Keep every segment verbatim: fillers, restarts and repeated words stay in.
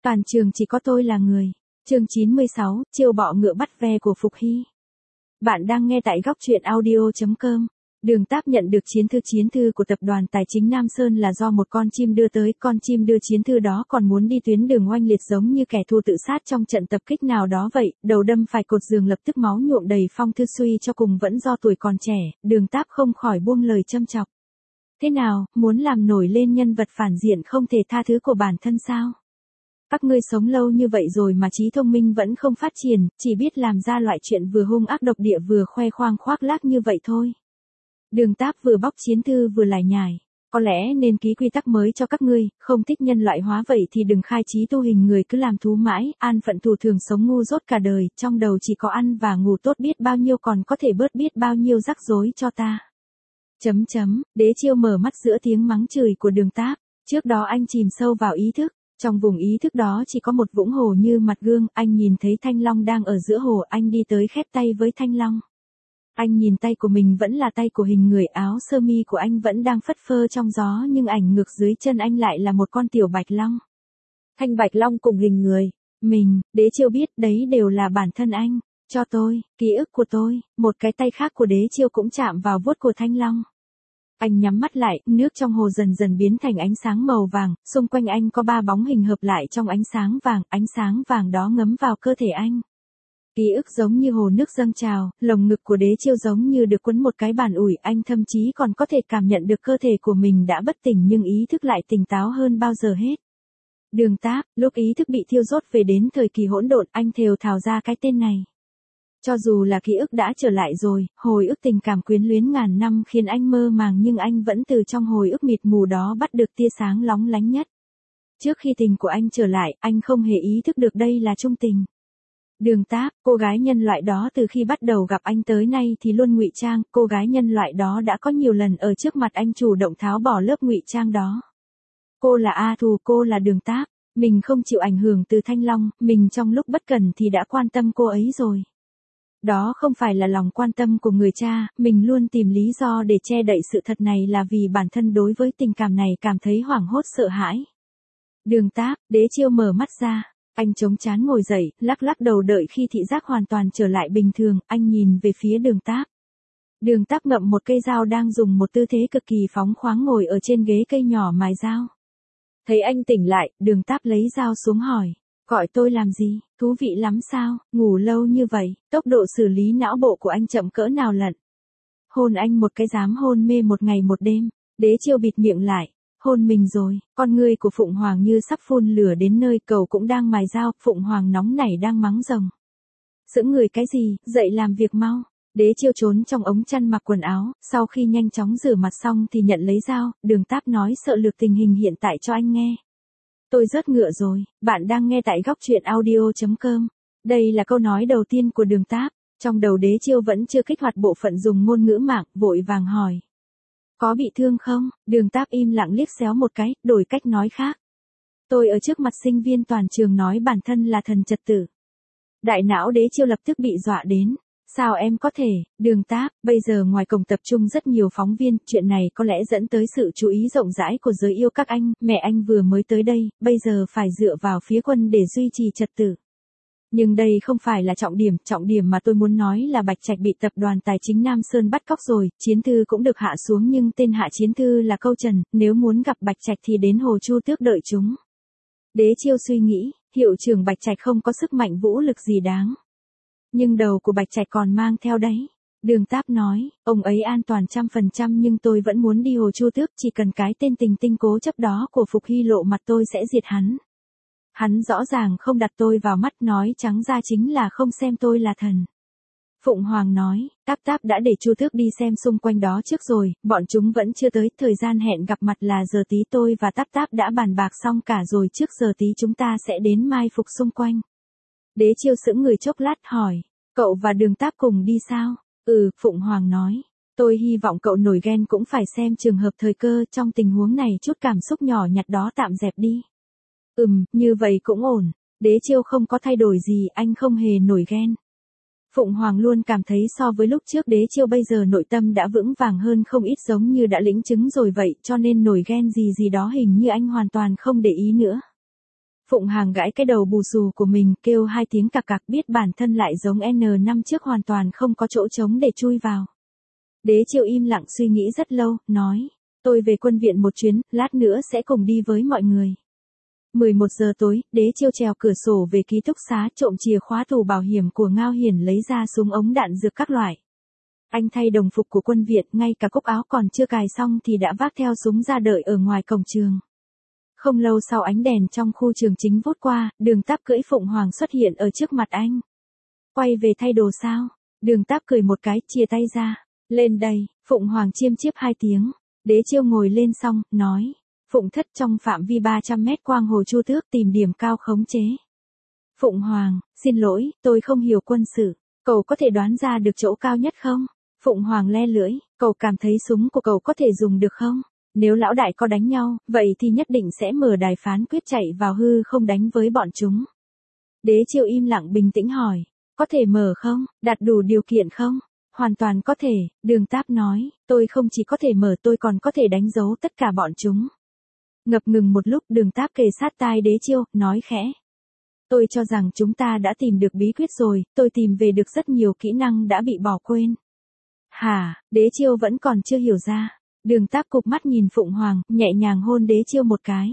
Toàn trường chỉ có tôi là người. Chương chín mươi sáu, chiêu bọ ngựa bắt ve của Phục Hy. Bạn đang nghe tại góc truyện audio chấm com. Đường Táp nhận được chiến thư chiến thư của tập đoàn tài chính Nam Sơn là do một con chim đưa tới, con chim đưa chiến thư đó còn muốn đi tuyến đường oanh liệt giống như kẻ thù tự sát trong trận tập kích nào đó vậy, đầu đâm phải cột giường lập tức máu nhuộm đầy, phong thư suy cho cùng vẫn do tuổi còn trẻ, Đường Táp không khỏi buông lời châm chọc. Thế nào, muốn làm nổi lên nhân vật phản diện không thể tha thứ của bản thân sao? Các ngươi sống lâu như vậy rồi mà trí thông minh vẫn không phát triển, chỉ biết làm ra loại chuyện vừa hung ác độc địa vừa khoe khoang khoác lác như vậy thôi. Đường Táp vừa bóc chiến thư vừa lải nhải. Có lẽ nên ký quy tắc mới cho các ngươi, không thích nhân loại hóa vậy thì đừng khai trí tu hình người, cứ làm thú mãi, an phận thủ thường sống ngu dốt cả đời, trong đầu chỉ có ăn và ngủ tốt biết bao nhiêu còn có thể bớt biết bao nhiêu rắc rối cho ta. Chấm chấm, Đế Chiêu mở mắt giữa tiếng mắng chửi của Đường Táp, trước đó anh chìm sâu vào ý thức. Trong vùng ý thức đó chỉ có một vũng hồ như mặt gương, anh nhìn thấy Thanh Long đang ở giữa hồ, anh đi tới khép tay với Thanh Long. Anh nhìn tay của mình vẫn là tay của hình người, áo sơ mi của anh vẫn đang phất phơ trong gió nhưng ảnh ngược dưới chân anh lại là một con tiểu bạch long. Thanh bạch long cùng hình người, mình, Đế Chiêu biết đấy đều là bản thân anh, cho tôi, ký ức của tôi, một cái tay khác của Đế Chiêu cũng chạm vào vuốt của Thanh Long. Anh nhắm mắt lại, nước trong hồ dần dần biến thành ánh sáng màu vàng, xung quanh anh có ba bóng hình hợp lại trong ánh sáng vàng, ánh sáng vàng đó ngấm vào cơ thể anh. Ký ức giống như hồ nước dâng trào, lồng ngực của Đế Chiêu giống như được quấn một cái bàn ủi, anh thậm chí còn có thể cảm nhận được cơ thể của mình đã bất tỉnh nhưng ý thức lại tỉnh táo hơn bao giờ hết. Đường Táp, lúc ý thức bị thiêu rốt về đến thời kỳ hỗn độn, anh thều thào ra cái tên này. Cho dù là ký ức đã trở lại rồi, hồi ức tình cảm quyến luyến ngàn năm khiến anh mơ màng nhưng anh vẫn từ trong hồi ức mịt mù đó bắt được tia sáng lóng lánh nhất. Trước khi tình của anh trở lại, anh không hề ý thức được đây là trung tình. Đường Táp, cô gái nhân loại đó từ khi bắt đầu gặp anh tới nay thì luôn ngụy trang, cô gái nhân loại đó đã có nhiều lần ở trước mặt anh chủ động tháo bỏ lớp ngụy trang đó. Cô là A Thù, cô là Đường Táp, mình không chịu ảnh hưởng từ Thanh Long, mình trong lúc bất cần thì đã quan tâm cô ấy rồi. Đó không phải là lòng quan tâm của người cha, mình luôn tìm lý do để che đậy sự thật này là vì bản thân đối với tình cảm này cảm thấy hoảng hốt sợ hãi. Đường Táp, Đế Chiêu mở mắt ra, anh chống trán ngồi dậy, lắc lắc đầu đợi khi thị giác hoàn toàn trở lại bình thường, anh nhìn về phía Đường Táp. Đường Táp ngậm một cây dao đang dùng một tư thế cực kỳ phóng khoáng ngồi ở trên ghế cây nhỏ mài dao. Thấy anh tỉnh lại, Đường Táp lấy dao xuống hỏi. Gọi tôi làm gì, thú vị lắm sao, ngủ lâu như vậy, tốc độ xử lý não bộ của anh chậm cỡ nào lận. Hôn anh một cái dám hôn mê một ngày một đêm, Đế Chiêu bịt miệng lại, hôn mình rồi, con ngươi của Phụng Hoàng như sắp phun lửa đến nơi, cậu cũng đang mài dao, Phụng Hoàng nóng nảy đang mắng rồng. Sững người cái gì, dậy làm việc mau. Đế Chiêu trốn trong ống chăn mặc quần áo, sau khi nhanh chóng rửa mặt xong thì nhận lấy dao, Đường Táp nói sợ lược tình hình hiện tại cho anh nghe. Tôi rớt ngựa rồi, bạn đang nghe tại góc truyện audio chấm com. Đây là câu nói đầu tiên của Đường Táp, trong đầu Đế Chiêu vẫn chưa kích hoạt bộ phận dùng ngôn ngữ mạng, vội vàng hỏi. Có bị thương không? Đường Táp im lặng liếc xéo một cái, đổi cách nói khác. Tôi ở trước mặt sinh viên toàn trường nói bản thân là thần trật tự. Đại não Đế Chiêu lập tức bị dọa đến. Sao em có thể, Đường Táp, bây giờ ngoài cổng tập trung rất nhiều phóng viên, chuyện này có lẽ dẫn tới sự chú ý rộng rãi của giới yêu các anh, mẹ anh vừa mới tới đây, bây giờ phải dựa vào phía quân để duy trì trật tự. Nhưng đây không phải là trọng điểm, trọng điểm mà tôi muốn nói là Bạch Trạch bị tập đoàn tài chính Nam Sơn bắt cóc rồi, chiến thư cũng được hạ xuống nhưng tên hạ chiến thư là Câu Trần, nếu muốn gặp Bạch Trạch thì đến Hồ Chu Tước đợi chúng. Đế Chiêu suy nghĩ, hiệu trưởng Bạch Trạch không có sức mạnh vũ lực gì đáng. Nhưng đầu của Bạch Trạch còn mang theo đấy. Đường Táp nói, ông ấy an toàn trăm phần trăm nhưng tôi vẫn muốn đi Hồ Chu Tước, chỉ cần cái tên tình tinh cố chấp đó của Phục Hy lộ mặt tôi sẽ diệt hắn. Hắn rõ ràng không đặt tôi vào mắt, nói trắng ra chính là không xem tôi là thần. Phụng Hoàng nói, Táp Táp đã để Chu Tước đi xem xung quanh đó trước rồi, bọn chúng vẫn chưa tới, thời gian hẹn gặp mặt là giờ tí, tôi và Táp Táp đã bàn bạc xong cả rồi, trước giờ tí chúng ta sẽ đến mai phục xung quanh. Đế Chiêu sững người chốc lát hỏi, cậu và Đường Táp cùng đi sao? Ừ, Phụng Hoàng nói, tôi hy vọng cậu nổi ghen cũng phải xem trường hợp thời cơ, trong tình huống này chút cảm xúc nhỏ nhặt đó tạm dẹp đi. Ừm, như vậy cũng ổn. Đế Chiêu không có thay đổi gì, anh không hề nổi ghen. Phụng Hoàng luôn cảm thấy so với lúc trước Đế Chiêu bây giờ nội tâm đã vững vàng hơn không ít, giống như đã lĩnh chứng rồi vậy, cho nên nổi ghen gì gì đó hình như anh hoàn toàn không để ý nữa. Phụng Hàng gãi cái đầu bù xù của mình, kêu hai tiếng cặc cặc, biết bản thân lại giống N năm trước hoàn toàn không có chỗ trống để chui vào. Đế Chiêu im lặng suy nghĩ rất lâu, nói, tôi về quân viện một chuyến, lát nữa sẽ cùng đi với mọi người. mười một giờ tối, Đế Chiêu trèo cửa sổ về ký túc xá, trộm chìa khóa tủ bảo hiểm của Ngao Hiển lấy ra súng ống đạn dược các loại. Anh thay đồng phục của quân viện, ngay cả cúc áo còn chưa cài xong thì đã vác theo súng ra đợi ở ngoài cổng trường. Không lâu sau ánh đèn trong khu trường chính vút qua, Đường Táp cưỡi Phụng Hoàng xuất hiện ở trước mặt anh. Quay về thay đồ sao? Đường Táp cười một cái, chia tay ra. Lên đây, Phụng Hoàng chiêm chiếp hai tiếng. Đế Chiêu ngồi lên xong, nói. Phụng thất trong phạm vi ba trăm mét quang hồ Chu Tước tìm điểm cao khống chế. Phụng Hoàng, xin lỗi, tôi không hiểu quân sự. Cậu có thể đoán ra được chỗ cao nhất không? Phụng Hoàng le lưỡi, cậu cảm thấy súng của cậu có thể dùng được không? Nếu lão đại có đánh nhau, vậy thì nhất định sẽ mở đài phán quyết chạy vào hư không đánh với bọn chúng. Đế Chiêu im lặng bình tĩnh hỏi, có thể mở không, đạt đủ điều kiện không? Hoàn toàn có thể, Đường Táp nói, tôi không chỉ có thể mở tôi còn có thể đánh dấu tất cả bọn chúng. Ngập ngừng một lúc Đường Táp kề sát tai Đế Chiêu, nói khẽ. Tôi cho rằng chúng ta đã tìm được bí quyết rồi, tôi tìm về được rất nhiều kỹ năng đã bị bỏ quên. Hả, Đế Chiêu vẫn còn chưa hiểu ra. Đường Táp cụp mắt nhìn Phụng Hoàng, nhẹ nhàng hôn Đế Chiêu một cái.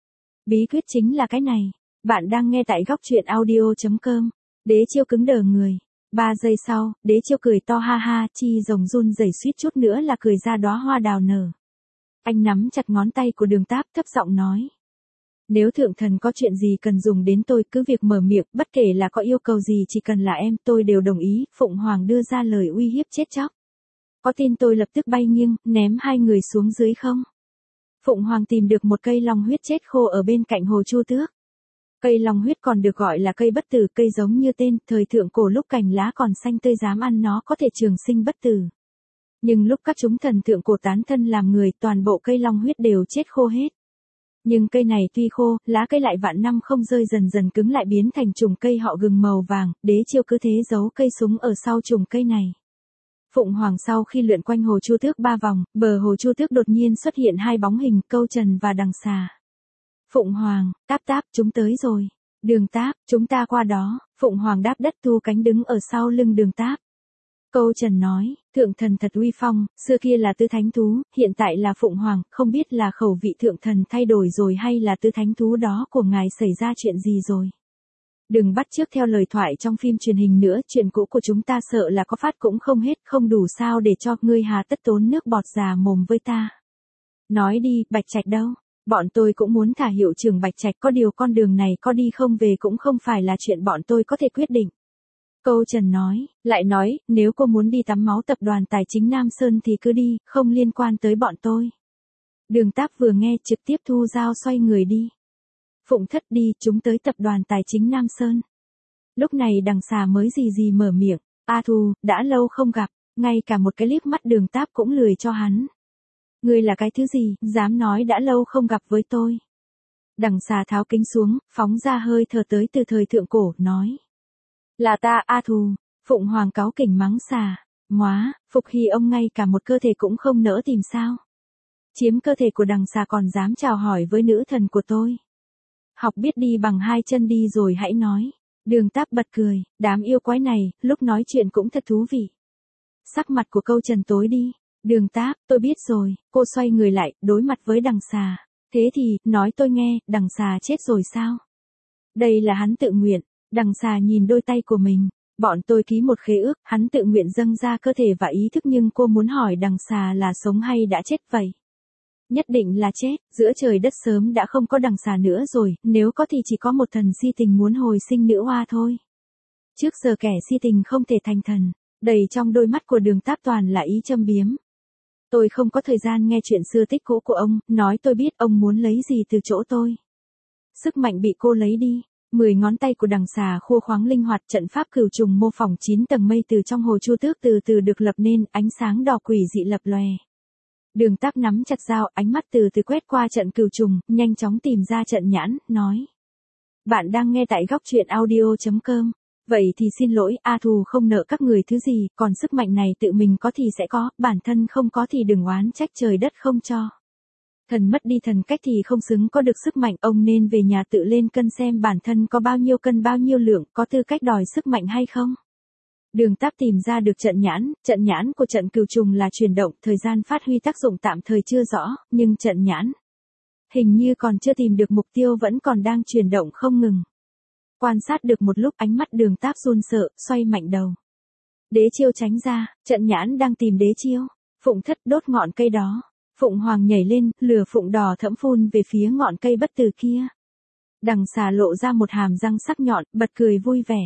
Bí quyết chính là cái này. Bạn đang nghe tại góc truyện audio chấm com. Đế Chiêu cứng đờ người. Ba giây sau, Đế Chiêu cười to ha ha, chi rồng run rẩy suýt chút nữa là cười ra đóa hoa đào nở. Anh nắm chặt ngón tay của Đường Táp thấp giọng nói. Nếu thượng thần có chuyện gì cần dùng đến tôi cứ việc mở miệng, bất kể là có yêu cầu gì chỉ cần là em tôi đều đồng ý. Phụng Hoàng đưa ra lời uy hiếp chết chóc. Có tin tôi lập tức bay nghiêng, ném hai người xuống dưới không? Phụng Hoàng tìm được một cây long huyết chết khô ở bên cạnh hồ Chu Tước. Cây long huyết còn được gọi là cây bất tử, cây giống như tên, thời thượng cổ lúc cành lá còn xanh tươi dám ăn nó có thể trường sinh bất tử. Nhưng lúc các chúng thần thượng cổ tán thân làm người, toàn bộ cây long huyết đều chết khô hết. Nhưng cây này tuy khô, lá cây lại vạn năm không rơi dần dần cứng lại biến thành chùm cây họ gừng màu vàng, Đế Chiêu cứ thế giấu cây súng ở sau chùm cây này. Phụng Hoàng sau khi lượn quanh hồ Chu Tước ba vòng, bờ hồ Chu Tước đột nhiên xuất hiện hai bóng hình, Câu Trần và Đằng Xà. Phụng Hoàng, Táp Táp, chúng tới rồi. Đường Táp, chúng ta qua đó. Phụng Hoàng đáp đất thu cánh đứng ở sau lưng Đường Táp. Câu Trần nói, thượng thần thật uy phong, xưa kia là tứ thánh thú, hiện tại là Phụng Hoàng, không biết là khẩu vị thượng thần thay đổi rồi hay là tứ thánh thú đó của ngài xảy ra chuyện gì rồi. Đừng bắt chước theo lời thoại trong phim truyền hình nữa, chuyện cũ của chúng ta sợ là có phát cũng không hết, không đủ sao để cho ngươi hà tất tốn nước bọt già mồm với ta. Nói đi, Bạch Trạch đâu? Bọn tôi cũng muốn thả hiệu trưởng Bạch Trạch, có điều con đường này có đi không về cũng không phải là chuyện bọn tôi có thể quyết định. Câu Trần nói, lại nói, nếu cô muốn đi tắm máu tập đoàn tài chính Nam Sơn thì cứ đi, không liên quan tới bọn tôi. Đường Táp vừa nghe trực tiếp thu dao xoay người đi. Phụng thất đi, chúng tới tập đoàn tài chính Nam Sơn. Lúc này Đằng Xà mới gì gì mở miệng, A Thù, đã lâu không gặp, ngay cả một cái liếc mắt Đường Táp cũng lười cho hắn. Ngươi là cái thứ gì, dám nói đã lâu không gặp với tôi. Đằng Xà tháo kính xuống, phóng ra hơi thở tới từ thời thượng cổ, nói. Là ta, A Thù. Phụng Hoàng cáu kỉnh mắng xà. Móa, Phục Hy ông ngay cả một cơ thể cũng không nỡ tìm sao. Chiếm cơ thể của Đằng Xà còn dám chào hỏi với nữ thần của tôi. Học biết đi bằng hai chân đi rồi hãy nói. Đường Táp bật cười, đám yêu quái này, lúc nói chuyện cũng thật thú vị. Sắc mặt của Câu Trần tối đi. Đường Táp, tôi biết rồi, cô xoay người lại, đối mặt với Đằng Xà. Thế thì, nói tôi nghe, Đằng Xà chết rồi sao? Đây là hắn tự nguyện. Đằng Xà nhìn đôi tay của mình. Bọn tôi ký một khế ước, hắn tự nguyện dâng ra cơ thể và ý thức, nhưng cô muốn hỏi Đằng Xà là sống hay đã chết vậy? Nhất định là chết, giữa trời đất sớm đã không có Đằng Xà nữa rồi, nếu có thì chỉ có một thần si tình muốn hồi sinh nữ hoa thôi. Trước giờ kẻ si tình không thể thành thần, đầy trong đôi mắt của Đường Táp toàn là ý châm biếm. Tôi không có thời gian nghe chuyện xưa tích cũ của ông, nói tôi biết ông muốn lấy gì từ chỗ tôi. Sức mạnh bị cô lấy đi. Mười ngón tay của Đằng Xà khô khoáng linh hoạt, trận pháp cửu trùng mô phỏng chín tầng mây từ trong hồ Chu Tước từ từ được lập nên, ánh sáng đỏ quỷ dị lập lòe. Đường Táp nắm chặt dao, ánh mắt từ từ quét qua trận cửu trùng, nhanh chóng tìm ra trận nhãn, nói. Bạn đang nghe tại góc truyện audio chấm com. Vậy thì xin lỗi, A Thù không nợ các người thứ gì, còn sức mạnh này tự mình có thì sẽ có, bản thân không có thì đừng oán trách trời đất không cho. Thần mất đi thần cách thì không xứng có được sức mạnh, ông nên về nhà tự lên cân xem bản thân có bao nhiêu cân bao nhiêu lượng, có tư cách đòi sức mạnh hay không. Đường Táp tìm ra được trận nhãn, trận nhãn của trận cửu trùng là chuyển động, thời gian phát huy tác dụng tạm thời chưa rõ, nhưng trận nhãn hình như còn chưa tìm được mục tiêu, vẫn còn đang chuyển động không ngừng. Quan sát được một lúc, ánh mắt Đường Táp run sợ, xoay mạnh đầu. Đế chiêu tránh ra, trận nhãn đang tìm đế chiêu. Phụng thất đốt ngọn cây đó. Phụng hoàng nhảy lên, lửa phụng đỏ thẫm phun về phía ngọn cây bất tử kia. Đằng xà lộ ra một hàm răng sắc nhọn, bật cười vui vẻ.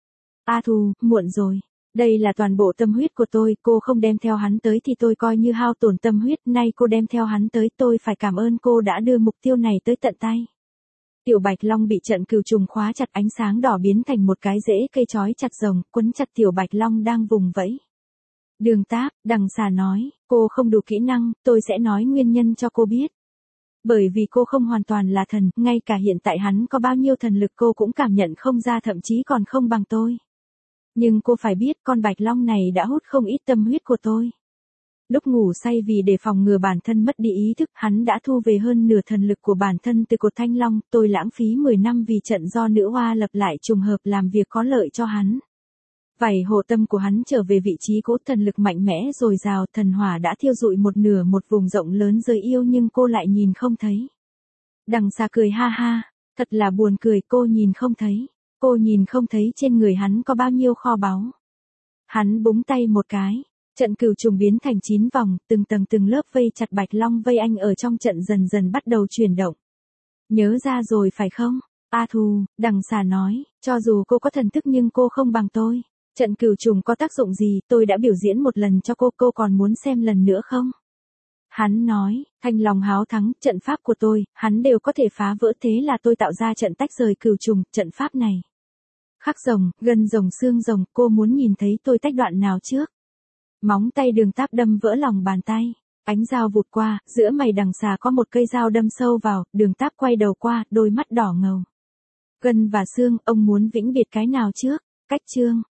A Thù, muộn rồi. Đây là toàn bộ tâm huyết của tôi, cô không đem theo hắn tới thì tôi coi như hao tổn tâm huyết, nay cô đem theo hắn tới, tôi phải cảm ơn cô đã đưa mục tiêu này tới tận tay. Tiểu Bạch Long bị trận cừu trùng khóa chặt, ánh sáng đỏ biến thành một cái rễ cây trói chặt rồng, quấn chặt Tiểu Bạch Long đang vùng vẫy. Đường Táp, đằng xà nói, cô không đủ kỹ năng, tôi sẽ nói nguyên nhân cho cô biết. Bởi vì cô không hoàn toàn là thần, ngay cả hiện tại hắn có bao nhiêu thần lực cô cũng cảm nhận không ra, thậm chí còn không bằng tôi. Nhưng cô phải biết con Bạch Long này đã hút không ít tâm huyết của tôi. Lúc ngủ say vì để phòng ngừa bản thân mất đi ý thức, hắn đã thu về hơn nửa thần lực của bản thân từ cột Thanh Long, tôi lãng phí mười năm vì trận do nữ hoa lập lại trùng hợp làm việc có lợi cho hắn. Vảy hộ tâm của hắn trở về vị trí cỗ, thần lực mạnh mẽ dồi dào, thần hỏa đã thiêu rụi một nửa một vùng rộng lớn giới yêu, nhưng cô lại nhìn không thấy. Đằng xà cười ha ha, thật là buồn cười, cô nhìn không thấy. Cô nhìn không thấy trên người hắn có bao nhiêu kho báu. Hắn búng tay một cái. Trận cừu trùng biến thành chín vòng, từng tầng từng lớp vây chặt Bạch Long vây anh ở trong trận dần dần bắt đầu chuyển động. Nhớ ra rồi phải không? A Thù, đằng xà nói, cho dù cô có thần thức nhưng cô không bằng tôi. Trận cừu trùng có tác dụng gì, tôi đã biểu diễn một lần cho cô, cô còn muốn xem lần nữa không? Hắn nói, Thanh Long háo thắng, trận pháp của tôi, hắn đều có thể phá vỡ, thế là tôi tạo ra trận tách rời cừu trùng, trận pháp này. Khắc rồng, gân rồng, xương rồng, cô muốn nhìn thấy tôi tách đoạn nào trước? Móng tay Đường Táp đâm vỡ lòng bàn tay. Ánh dao vụt qua, giữa mày đằng xà có một cây dao đâm sâu vào, Đường Táp quay đầu qua, đôi mắt đỏ ngầu. Gân và xương, ông muốn vĩnh biệt cái nào trước? Cách chương.